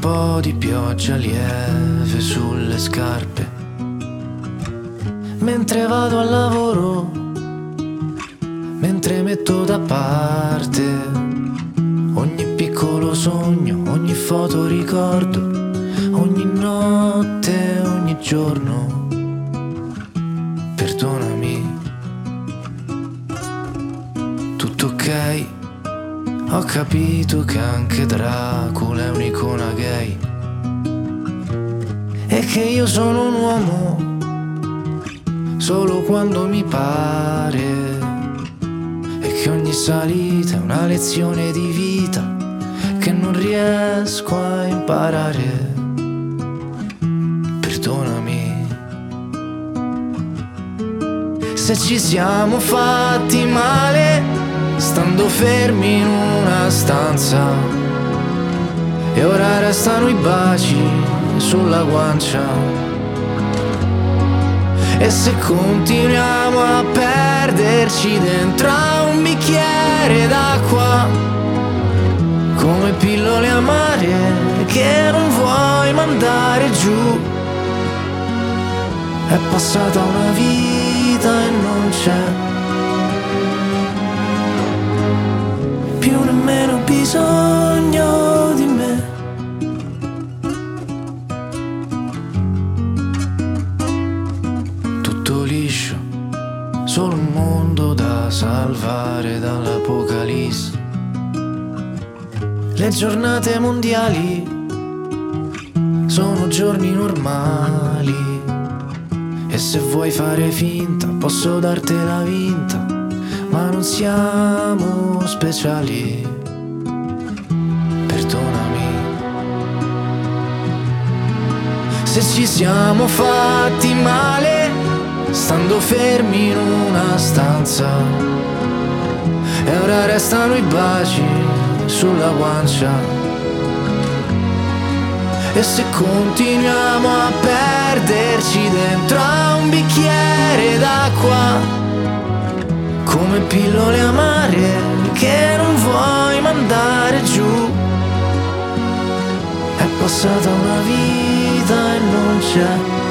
po' di pioggia lieve sulle scarpe, mentre vado al lavoro, mentre metto da parte ogni piccolo sogno, ogni foto ricordo, ogni notte, ogni giorno. Perdonami. Tutto ok, ho capito che anche Dracula è un'icona gay e che io sono un uomo solo quando mi pare, e che ogni salita è una lezione di vita che non riesco a imparare. Perdonami se ci siamo fatti male, stando fermi in una stanza, e ora restano i baci sulla guancia. E se continuiamo a perderci dentro a un bicchiere d'acqua, come pillole amare che non vuoi mandare giù. È passata una vita e non c'è più nemmeno bisogno di me. Tutto liscio, solo un mondo da salvare dall'apocalisse. Le giornate mondiali sono giorni normali, e se vuoi fare finta posso dartela vinta, ma non siamo speciali. Perdonami se ci siamo fatti male, stando fermi in una stanza, e ora restano i baci sulla guancia. E se continuiamo a perderci dentro a un bicchiere d'acqua, come pillole amare che non vuoi mandare giù. È passata una vita e non c'è